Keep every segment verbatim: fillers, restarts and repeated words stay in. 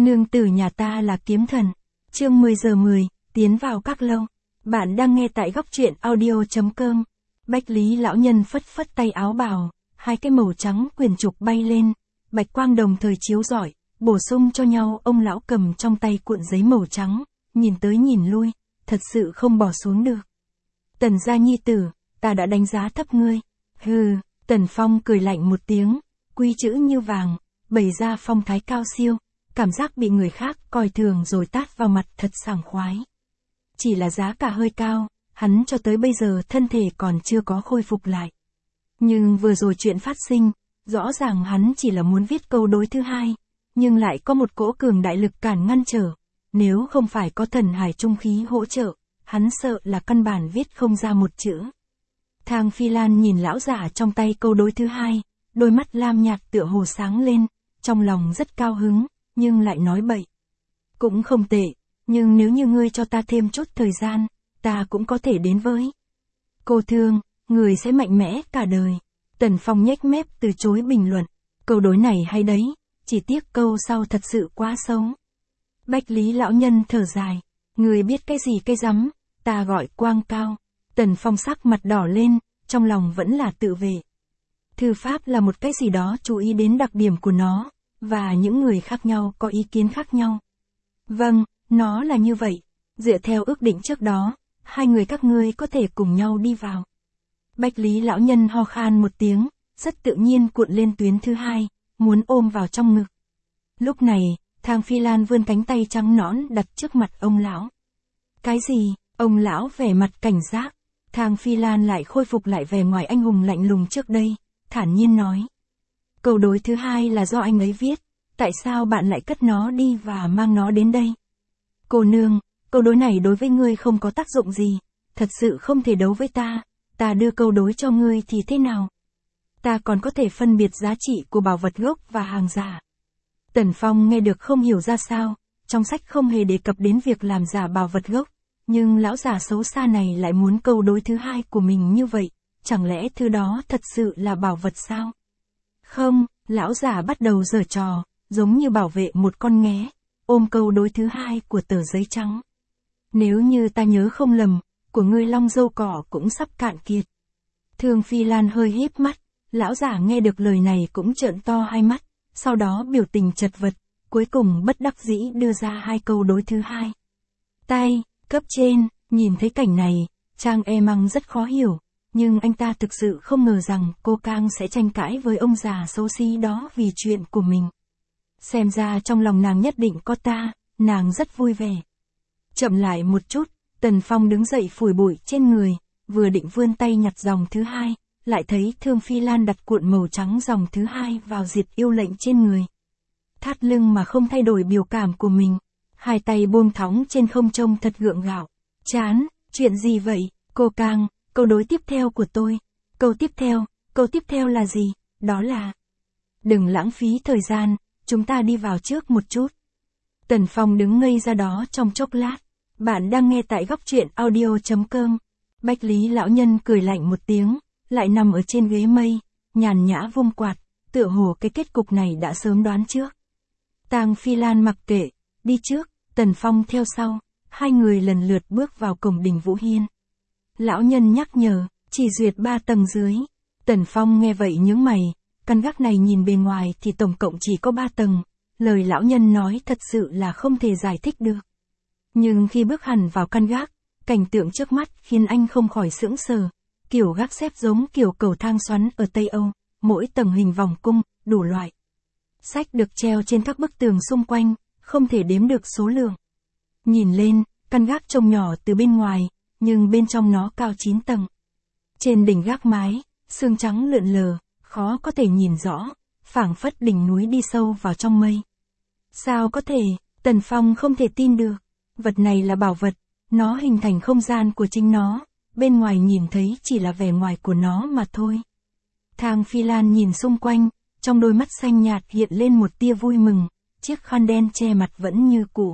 Nương tử nhà ta là kiếm thần. Chương mười giờ mười, tiến vào các lâu. Bạn đang nghe tại góc truyện audio.com. Bách Lý lão nhân phất phất tay áo bào, hai cái màu trắng quyền trục bay lên, bạch quang đồng thời chiếu rọi, bổ sung cho nhau. Ông lão cầm trong tay cuộn giấy màu trắng, nhìn tới nhìn lui, thật sự không bỏ xuống được. Tần gia nhi tử, ta đã đánh giá thấp ngươi. Hừ, Tần Phong cười lạnh một tiếng, quy chữ như vàng, bày ra phong thái cao siêu, cảm giác bị người khác coi thường rồi tát vào mặt thật sảng khoái. Chỉ là giá cả hơi cao, hắn cho tới bây giờ thân thể còn chưa có khôi phục lại. Nhưng vừa rồi chuyện phát sinh, rõ ràng hắn chỉ là muốn viết câu đối thứ hai, nhưng lại có một cỗ cường đại lực cản ngăn trở. Nếu không phải có thần hải trung khí hỗ trợ, hắn sợ là căn bản viết không ra một chữ. Thang Phi Lan nhìn lão giả trong tay câu đối thứ hai, đôi mắt lam nhạt tựa hồ sáng lên, trong lòng rất cao hứng, nhưng lại nói bậy. Cũng không tệ, nhưng nếu như ngươi cho ta thêm chút thời gian, ta cũng có thể đến với. Cô thương, người sẽ mạnh mẽ cả đời. Tần Phong nhếch mép từ chối bình luận. Câu đối này hay đấy, chỉ tiếc câu sau thật sự quá xấu. Bách Lý lão nhân thở dài. Người biết cái gì cái rắm, ta gọi quang cao. Tần Phong sắc mặt đỏ lên, trong lòng vẫn là tự vệ. Thư pháp là một cái gì đó chú ý đến đặc điểm của nó, và những người khác nhau có ý kiến khác nhau. Vâng, nó là như vậy. Dựa theo ước định trước đó, hai người các ngươi có thể cùng nhau đi vào. Bách Lý lão nhân ho khan một tiếng, rất tự nhiên cuộn lên tuyến thứ hai, muốn ôm vào trong ngực. Lúc này, Thang Phi Lan vươn cánh tay trắng nõn đặt trước mặt ông lão. Cái gì? Ông lão vẻ mặt cảnh giác. Thang Phi Lan lại khôi phục lại vẻ ngoài anh hùng lạnh lùng trước đây, thản nhiên nói. Câu đối thứ hai là do anh ấy viết, tại sao bạn lại cất nó đi và mang nó đến đây? Cô nương, câu đối này đối với ngươi không có tác dụng gì, thật sự không thể đấu với ta, ta đưa câu đối cho ngươi thì thế nào? Ta còn có thể phân biệt giá trị của bảo vật gốc và hàng giả. Tần Phong nghe được không hiểu ra sao, trong sách không hề đề cập đến việc làm giả bảo vật gốc, nhưng lão già xấu xa này lại muốn câu đối thứ hai của mình như vậy, chẳng lẽ thứ đó thật sự là bảo vật sao? Không, lão già bắt đầu giở trò, giống như bảo vệ một con nghé, ôm câu đối thứ hai của tờ giấy trắng. Nếu như ta nhớ không lầm, của ngươi long dâu cỏ cũng sắp cạn kiệt. Thương Phi Lan hơi híp mắt, lão già nghe được lời này cũng trợn to hai mắt, sau đó biểu tình chật vật, cuối cùng bất đắc dĩ đưa ra hai câu đối thứ hai. Tay, cấp trên, nhìn thấy cảnh này, Trang E Măng rất khó hiểu, nhưng anh ta thực sự không ngờ rằng cô Cang sẽ tranh cãi với ông già xấu xí đó vì chuyện của mình. Xem ra trong lòng nàng nhất định có ta, nàng rất vui vẻ. Chậm lại một chút, Tần Phong đứng dậy phủi bụi trên người, vừa định vươn tay nhặt dòng thứ hai, lại thấy Thương Phi Lan đặt cuộn màu trắng dòng thứ hai vào diệt yêu lệnh trên người. Thắt lưng mà không thay đổi biểu cảm của mình, hai tay buông thõng trên không trông thật gượng gạo. Chán, chuyện gì vậy, cô Cang, câu đối tiếp theo của tôi. Câu tiếp theo, câu tiếp theo là gì? Đó là... Đừng lãng phí thời gian, chúng ta đi vào trước một chút. Tần Phong đứng ngây ra đó trong chốc lát. Bạn đang nghe tại góc truyện audio.com. Bách Lý lão nhân cười lạnh một tiếng, lại nằm ở trên ghế mây, nhàn nhã vung quạt, tựa hồ cái kết cục này đã sớm đoán trước. Tang Phi Lan mặc kệ, đi trước, Tần Phong theo sau, hai người lần lượt bước vào cổng đình Vũ Hiên. Lão nhân nhắc nhở, chỉ duyệt ba tầng dưới. Tần Phong nghe vậy nhướng mày, căn gác này nhìn bề ngoài thì tổng cộng chỉ có ba tầng, lời lão nhân nói thật sự là không thể giải thích được. Nhưng khi bước hẳn vào căn gác, cảnh tượng trước mắt khiến anh không khỏi sững sờ, kiểu gác xếp giống kiểu cầu thang xoắn ở Tây Âu, mỗi tầng hình vòng cung, đủ loại. Sách được treo trên các bức tường xung quanh, không thể đếm được số lượng. Nhìn lên, căn gác trông nhỏ từ bên ngoài, nhưng bên trong nó cao chín tầng. Trên đỉnh gác mái, sương trắng lượn lờ, khó có thể nhìn rõ, phảng phất đỉnh núi đi sâu vào trong mây. Sao có thể, Tần Phong không thể tin được, vật này là bảo vật, nó hình thành không gian của chính nó, bên ngoài nhìn thấy chỉ là vẻ ngoài của nó mà thôi. Thang Phi Lan nhìn xung quanh, trong đôi mắt xanh nhạt hiện lên một tia vui mừng, chiếc khăn đen che mặt vẫn như cũ.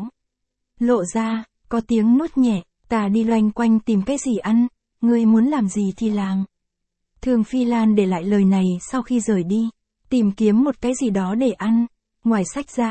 Lộ ra, có tiếng nuốt nhẹ, ta đi loanh quanh tìm cái gì ăn, ngươi muốn làm gì thì làm. Thương Phi Lan để lại lời này sau khi rời đi, tìm kiếm một cái gì đó để ăn, ngoài sách ra,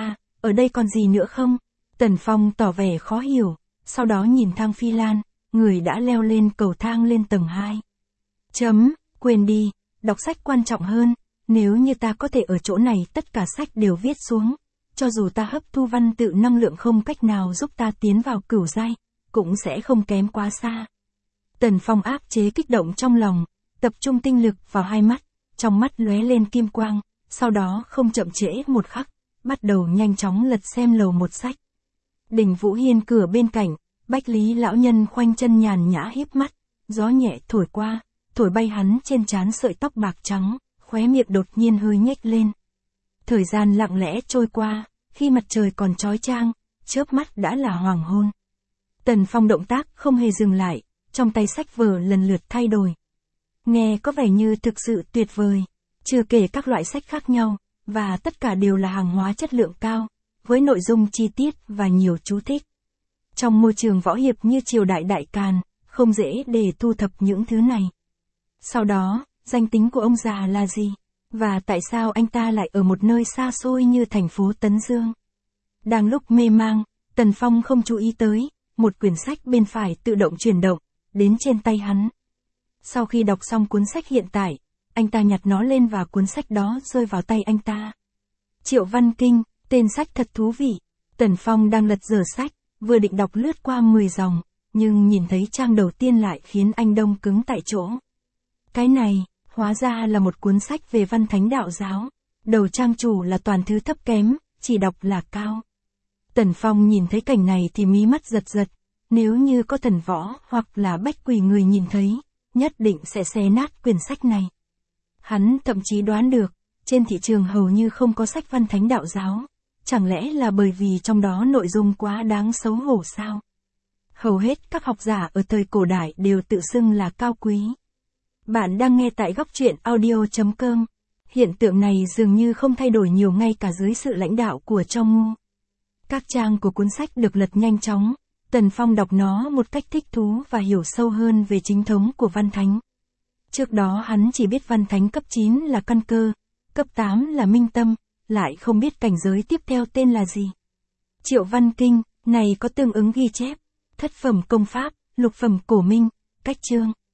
ở đây còn gì nữa không? Tần Phong tỏ vẻ khó hiểu, sau đó nhìn thang Phi Lan, người đã leo lên cầu thang lên tầng hai. Chấm, quên đi, đọc sách quan trọng hơn, nếu như ta có thể ở chỗ này tất cả sách đều viết xuống, cho dù ta hấp thu văn tự năng lượng không cách nào giúp ta tiến vào cửu giai, cũng sẽ không kém quá xa. Tần Phong áp chế kích động trong lòng, tập trung tinh lực vào hai mắt, trong mắt lóe lên kim quang, sau đó không chậm trễ một khắc, bắt đầu nhanh chóng lật xem lầu một sách. Đỉnh Vũ Hiên cửa bên cạnh, Bách Lý lão nhân khoanh chân nhàn nhã híp mắt, gió nhẹ thổi qua, thổi bay hắn trên trán sợi tóc bạc trắng, khóe miệng đột nhiên hơi nhếch lên. Thời gian lặng lẽ trôi qua, khi mặt trời còn chói chang, chớp mắt đã là hoàng hôn. Tần Phong động tác không hề dừng lại, trong tay sách vở lần lượt thay đổi. Nghe có vẻ như thực sự tuyệt vời, chưa kể các loại sách khác nhau, và tất cả đều là hàng hóa chất lượng cao, với nội dung chi tiết và nhiều chú thích. Trong môi trường võ hiệp như triều đại Đại Càn, không dễ để thu thập những thứ này. Sau đó, danh tính của ông già là gì? Và tại sao anh ta lại ở một nơi xa xôi như thành phố Tấn Dương? Đang lúc mê mang, Tần Phong không chú ý tới, một quyển sách bên phải tự động chuyển động, đến trên tay hắn. Sau khi đọc xong cuốn sách hiện tại, anh ta nhặt nó lên và cuốn sách đó rơi vào tay anh ta. Triệu Văn Kinh, tên sách thật thú vị. Tần Phong đang lật dở sách, vừa định đọc lướt qua mười dòng, nhưng nhìn thấy trang đầu tiên lại khiến anh đông cứng tại chỗ. Cái này, hóa ra là một cuốn sách về văn thánh đạo giáo. Đầu trang chủ là toàn thứ thấp kém, chỉ đọc là cao. Tần Phong nhìn thấy cảnh này thì mí mắt giật giật, nếu như có thần võ hoặc là bách quỷ người nhìn thấy, nhất định sẽ xé nát quyển sách này. Hắn thậm chí đoán được, trên thị trường hầu như không có sách văn thánh đạo giáo, chẳng lẽ là bởi vì trong đó nội dung quá đáng xấu hổ sao? Hầu hết các học giả ở thời cổ đại đều tự xưng là cao quý. Bạn đang nghe tại góc truyện audio chấm com. Hiện tượng này dường như không thay đổi nhiều ngay cả dưới sự lãnh đạo của Cho Ngu. Các trang của cuốn sách được lật nhanh chóng, Tần Phong đọc nó một cách thích thú và hiểu sâu hơn về chính thống của văn thánh. Trước đó hắn chỉ biết văn thánh cấp chín là căn cơ, cấp tám là minh tâm, lại không biết cảnh giới tiếp theo tên là gì. Triệu Văn Kinh, này có tương ứng ghi chép, thất phẩm công pháp, lục phẩm cổ minh, cách chương.